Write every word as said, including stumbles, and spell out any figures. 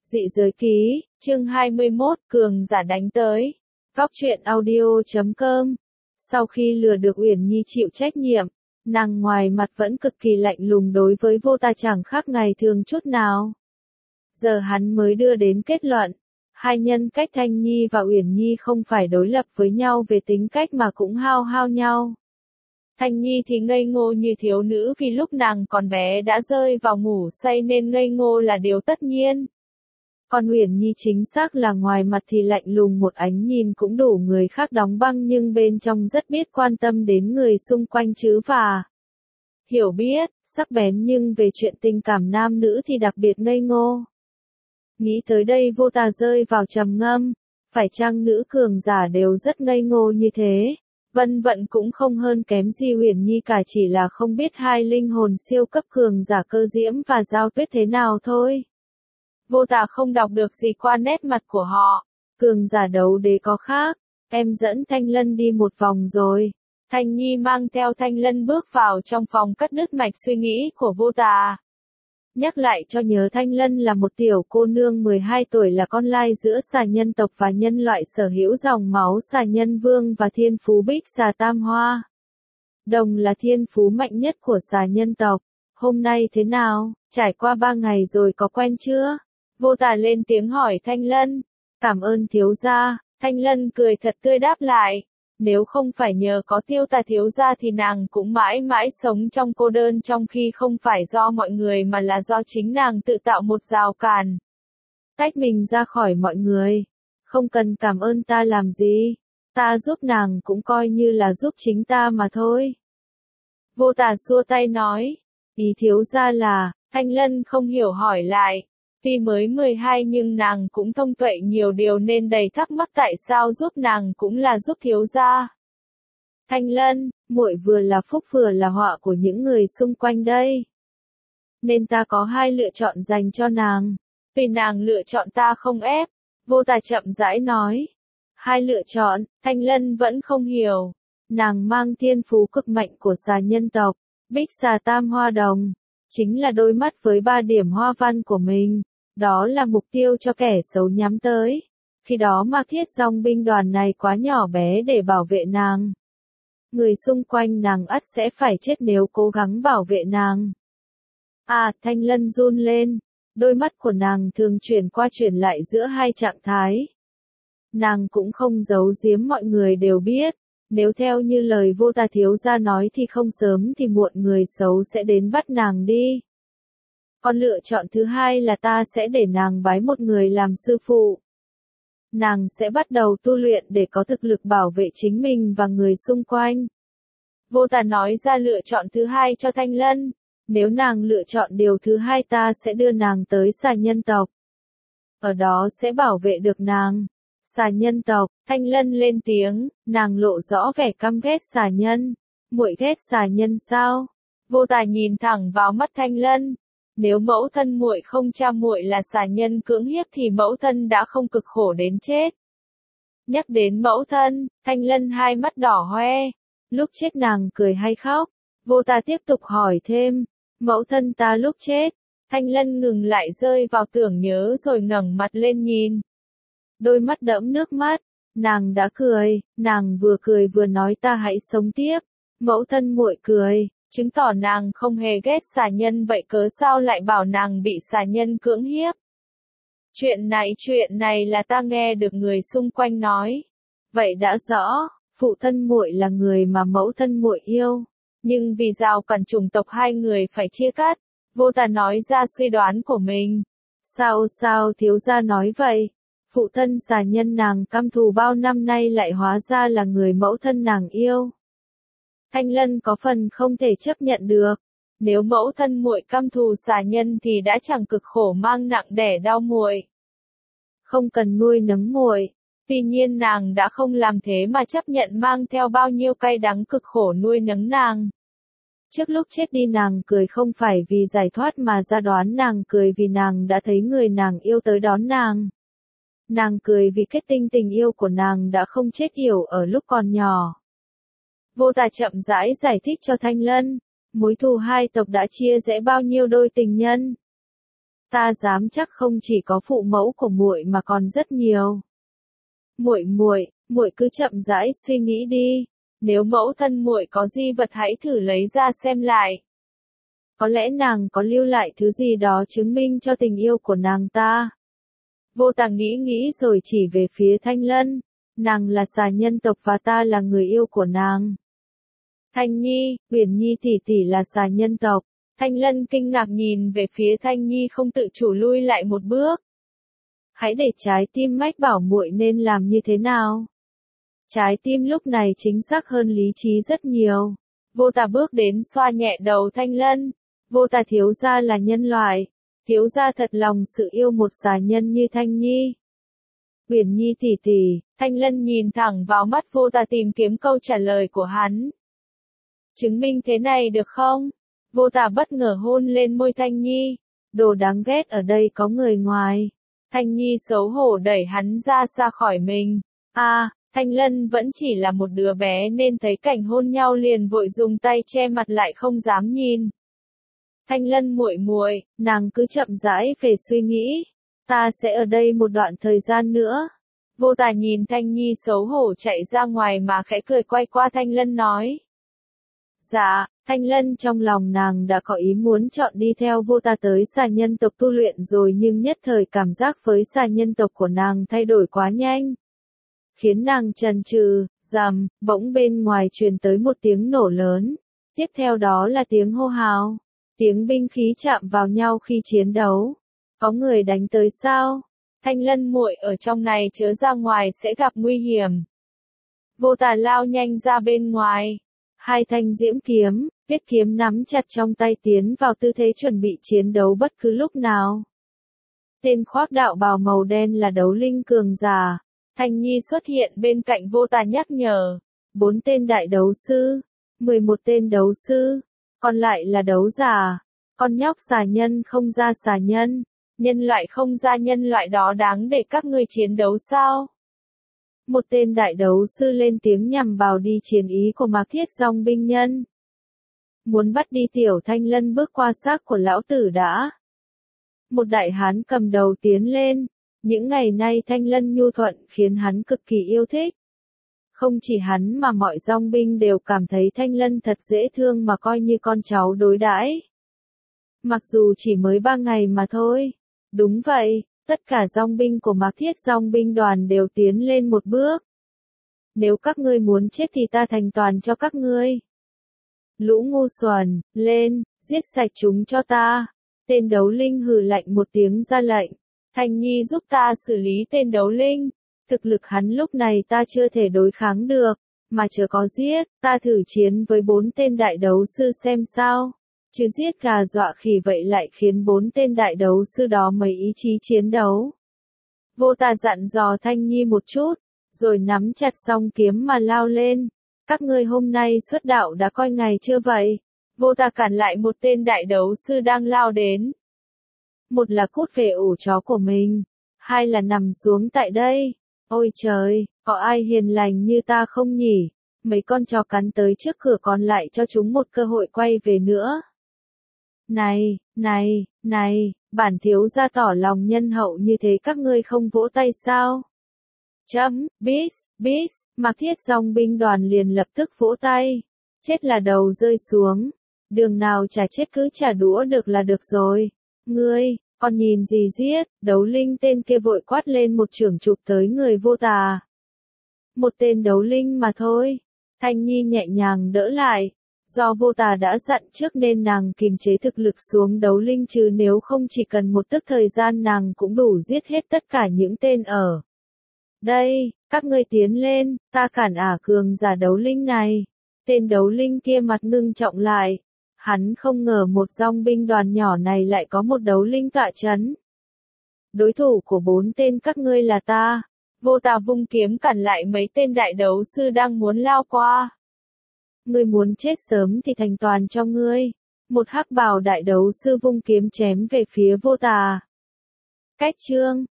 Dị giới ký, chương hai mươi mốt, cường giả đánh tới. Góc truyện audio chấm com. Sau khi lừa được Uyển Nhi chịu trách nhiệm, nàng ngoài mặt vẫn cực kỳ lạnh lùng đối với vô ta chẳng khác ngày thường chút nào. Giờ hắn mới đưa đến kết luận, hai nhân cách Thanh Nhi và Uyển Nhi không phải đối lập với nhau về tính cách mà cũng hao hao nhau. Thanh Nhi thì ngây ngô như thiếu nữ vì lúc nàng còn bé đã rơi vào ngủ say nên ngây ngô là điều tất nhiên. Còn Uyển Nhi chính xác là ngoài mặt thì lạnh lùng một ánh nhìn cũng đủ người khác đóng băng nhưng bên trong rất biết quan tâm đến người xung quanh chứ và hiểu biết, sắc bén nhưng về chuyện tình cảm nam nữ thì đặc biệt ngây ngô. Nghĩ tới đây vô tà rơi vào trầm ngâm, phải chăng nữ cường giả đều rất ngây ngô như thế? Vân Vận cũng không hơn kém gì Uyển Nhi cả, chỉ là không biết hai linh hồn siêu cấp cường giả Cơ Diễm và Giao Tuyết thế nào thôi. Vô tà không đọc được gì qua nét mặt của họ. Cường giả đấu đế có khác. Em dẫn Thanh Lân đi một vòng rồi. Thanh Nhi mang theo Thanh Lân bước vào trong phòng cắt đứt mạch suy nghĩ của vô tà. Nhắc lại cho nhớ Thanh Lân là một tiểu cô nương mười hai tuổi, là con lai giữa xà nhân tộc và nhân loại, sở hữu dòng máu xà nhân vương và thiên phú bích xà tam hoa. Đồng là thiên phú mạnh nhất của xà nhân tộc. Hôm nay thế nào, trải qua ba ngày rồi có quen chưa? Vô tà lên tiếng hỏi Thanh Lân. Cảm ơn thiếu gia. Thanh Lân cười thật tươi đáp lại. Nếu không phải nhờ có Tiêu Tà thiếu gia thì nàng cũng mãi mãi sống trong cô đơn, trong khi không phải do mọi người mà là do chính nàng tự tạo một rào cản. Tách mình ra khỏi mọi người. Không cần cảm ơn ta làm gì. Ta giúp nàng cũng coi như là giúp chính ta mà thôi. Vô tà xua tay nói. Ý thiếu gia là, Thanh Lân không hiểu hỏi lại. Tuy mới mười hai nhưng nàng cũng thông tuệ nhiều điều nên đầy thắc mắc tại sao giúp nàng cũng là giúp thiếu gia. Thanh Lân, muội vừa là phúc vừa là họa của những người xung quanh đây. Nên ta có hai lựa chọn dành cho nàng. Vì nàng lựa chọn ta không ép. Vô tà chậm rãi nói. Hai lựa chọn, Thanh Lân vẫn không hiểu. Nàng mang thiên phú cực mạnh của xà nhân tộc, bích xà tam hoa đồng. Chính là đôi mắt với ba điểm hoa văn của mình. Đó là mục tiêu cho kẻ xấu nhắm tới. Khi đó mà thiết dòng binh đoàn này quá nhỏ bé để bảo vệ nàng. Người xung quanh nàng ắt sẽ phải chết nếu cố gắng bảo vệ nàng. À, Thanh Lân run lên. Đôi mắt của nàng thường chuyển qua chuyển lại giữa hai trạng thái. Nàng cũng không giấu giếm, mọi người đều biết. Nếu theo như lời vô tà thiếu gia nói thì không sớm thì muộn người xấu sẽ đến bắt nàng đi. Còn lựa chọn thứ hai là ta sẽ để nàng bái một người làm sư phụ. Nàng sẽ bắt đầu tu luyện để có thực lực bảo vệ chính mình và người xung quanh. Vô tà nói ra lựa chọn thứ hai cho Thanh Lân. Nếu nàng lựa chọn điều thứ hai ta sẽ đưa nàng tới xà nhân tộc. Ở đó sẽ bảo vệ được nàng. Xà nhân tộc, Thanh Lân lên tiếng, nàng lộ rõ vẻ căm ghét xà nhân. Muội ghét xà nhân sao? Vô tà nhìn thẳng vào mắt Thanh Lân. Nếu mẫu thân muội không cha muội là xà nhân cưỡng hiếp thì mẫu thân đã không cực khổ đến chết. Nhắc đến mẫu thân, Thanh Lân hai mắt đỏ hoe. Lúc chết nàng cười hay khóc? Vô tà tiếp tục hỏi thêm. Mẫu thân ta lúc chết. Thanh Lân ngừng lại rơi vào tưởng nhớ rồi ngẩng mặt lên nhìn. Đôi mắt đẫm nước mắt. Nàng đã cười, nàng vừa cười vừa nói ta hãy sống tiếp. Mẫu thân muội cười. Chứng tỏ nàng không hề ghét xà nhân, vậy cớ sao lại bảo nàng bị xà nhân cưỡng hiếp? Chuyện này, chuyện này là ta nghe được người xung quanh nói. Vậy đã rõ, phụ thân muội là người mà mẫu thân muội yêu, nhưng vì rào cản chủng tộc hai người phải chia cắt. Vô tà nói ra suy đoán của mình. Sao sao thiếu gia nói vậy? Phụ thân xà nhân nàng căm thù bao năm nay lại hóa ra là người mẫu thân nàng yêu. Thanh Lân có phần không thể chấp nhận được. Nếu mẫu thân muội căm thù xà nhân thì đã chẳng cực khổ mang nặng đẻ đau muội. Không cần nuôi nấng muội. Tuy nhiên nàng đã không làm thế mà chấp nhận mang theo bao nhiêu cay đắng cực khổ nuôi nấng nàng. Trước lúc chết đi nàng cười không phải vì giải thoát mà ra đoán nàng cười vì nàng đã thấy người nàng yêu tới đón nàng. Nàng cười vì kết tinh tình yêu của nàng đã không chết yểu ở lúc còn nhỏ. Vô tà chậm rãi giải thích cho Thanh Lân. Mối thù hai tộc đã chia rẽ bao nhiêu đôi tình nhân. Ta dám chắc không chỉ có phụ mẫu của muội mà còn rất nhiều. Muội muội, muội cứ chậm rãi suy nghĩ đi, nếu mẫu thân muội có di vật hãy thử lấy ra xem lại. Có lẽ nàng có lưu lại thứ gì đó chứng minh cho tình yêu của nàng ta. Vô Tà nghĩ nghĩ rồi chỉ về phía Thanh Lân, nàng là xà nhân tộc và ta là người yêu của nàng. Thanh Nhi, Uyển Nhi tỷ tỷ là xà nhân tộc. Thanh Lân kinh ngạc nhìn về phía Thanh Nhi không tự chủ lui lại một bước. Hãy để trái tim mách bảo muội nên làm như thế nào. Trái tim lúc này chính xác hơn lý trí rất nhiều. Vô Tà bước đến xoa nhẹ đầu Thanh Lân. Vô Tà thiếu gia là nhân loại. Thiếu gia thật lòng sự yêu một xà nhân như Thanh Nhi. Uyển Nhi tỷ tỷ, Thanh Lân nhìn thẳng vào mắt Vô Tà tìm kiếm câu trả lời của hắn. Chứng minh thế này được không? Vô Tà bất ngờ hôn lên môi Thanh Nhi. Đồ đáng ghét ở đây có người ngoài. Thanh Nhi xấu hổ đẩy hắn ra xa khỏi mình. À, Thanh Lân vẫn chỉ là một đứa bé nên thấy cảnh hôn nhau liền vội dùng tay che mặt lại không dám nhìn. Thanh Lân muội muội, nàng cứ chậm rãi về suy nghĩ. Ta sẽ ở đây một đoạn thời gian nữa. Vô Tà nhìn Thanh Nhi xấu hổ chạy ra ngoài mà khẽ cười quay qua Thanh Lân nói. Dạ, Thanh Lân trong lòng nàng đã có ý muốn chọn đi theo Vô Tà tới xà nhân tộc tu luyện rồi nhưng nhất thời cảm giác với xà nhân tộc của nàng thay đổi quá nhanh. Khiến nàng chần chừ, rầm, bỗng bên ngoài truyền tới một tiếng nổ lớn. Tiếp theo đó là tiếng hô hào. Tiếng binh khí chạm vào nhau khi chiến đấu. Có người đánh tới sao? Thanh Lân muội ở trong này chớ ra ngoài sẽ gặp nguy hiểm. Vô Tà lao nhanh ra bên ngoài. Hai thanh diễm kiếm, viết kiếm nắm chặt trong tay tiến vào tư thế chuẩn bị chiến đấu bất cứ lúc nào. Tên khoác đạo bào màu đen là đấu linh cường giả. Thanh Nhi xuất hiện bên cạnh Vô Tà nhắc nhở. Bốn tên đại đấu sư, mười một tên đấu sư, còn lại là đấu giả. Con nhóc xà nhân không ra xà nhân, nhân loại không ra nhân loại đó đáng để các ngươi chiến đấu sao? Một tên đại đấu sư lên tiếng nhằm vào đi chiến ý của Mạc Thiết Dòng binh nhân. Muốn bắt đi Tiểu Thanh Lân bước qua xác của lão tử đã. Một đại hán cầm đầu tiến lên. Những ngày nay Thanh Lân nhu thuận khiến hắn cực kỳ yêu thích. Không chỉ hắn mà mọi dòng binh đều cảm thấy Thanh Lân thật dễ thương mà coi như con cháu đối đãi. Mặc dù chỉ mới ba ngày mà thôi. Đúng vậy, tất cả dòng binh của Mạc Thiết Dòng binh đoàn đều tiến lên một bước. Nếu các ngươi muốn chết thì ta thành toàn cho các ngươi. Lũ ngu xuẩn, lên, giết sạch chúng cho ta. Tên đấu linh hừ lạnh một tiếng ra lệnh. Thanh Nhi giúp ta xử lý tên đấu linh. Thực lực hắn lúc này ta chưa thể đối kháng được, mà chưa có giết, ta thử chiến với bốn tên đại đấu sư xem sao. Chứ giết gà dọa khỉ vậy lại khiến bốn tên đại đấu sư đó mấy ý chí chiến đấu. Vô Tà dặn dò Thanh Nhi một chút, rồi nắm chặt song kiếm mà lao lên. Các ngươi hôm nay xuất đạo đã coi ngày chưa vậy? Vô Tà cản lại một tên đại đấu sư đang lao đến. Một là cút về ổ chó của mình, hai là nằm xuống tại đây. Ôi trời, có ai hiền lành như ta không nhỉ? Mấy con chó cắn tới trước cửa còn lại cho chúng một cơ hội quay về nữa. Này, này, này, bản thiếu gia tỏ lòng nhân hậu như thế các ngươi không vỗ tay sao? Chấm, bis, bis, Mạc Thiết Dòng binh đoàn liền lập tức vỗ tay. Chết là đầu rơi xuống. Đường nào chả chết cứ trả đũa được là được rồi. Ngươi, còn nhìn gì giết, đấu linh tên kia vội quát lên một chưởng chụp tới người Vô Tà. Một tên đấu linh mà thôi. Thanh Nhi nhẹ nhàng đỡ lại. Do Vô Tà đã dặn trước nên nàng kiềm chế thực lực xuống đấu linh chứ nếu không chỉ cần một tức thời gian nàng cũng đủ giết hết tất cả những tên ở đây. Các ngươi tiến lên, ta cản ả cường giả đấu linh này. Tên đấu linh kia mặt ngưng trọng lại. Hắn không ngờ một dòng binh đoàn nhỏ này lại có một đấu linh tọa chấn. Đối thủ của bốn tên các ngươi là ta. Vô Tà vung kiếm cản lại mấy tên đại đấu sư đang muốn lao qua. Ngươi muốn chết sớm thì thành toàn cho ngươi. Một hắc bào đại đấu sư vung kiếm chém về phía Vô Tà. Cách chương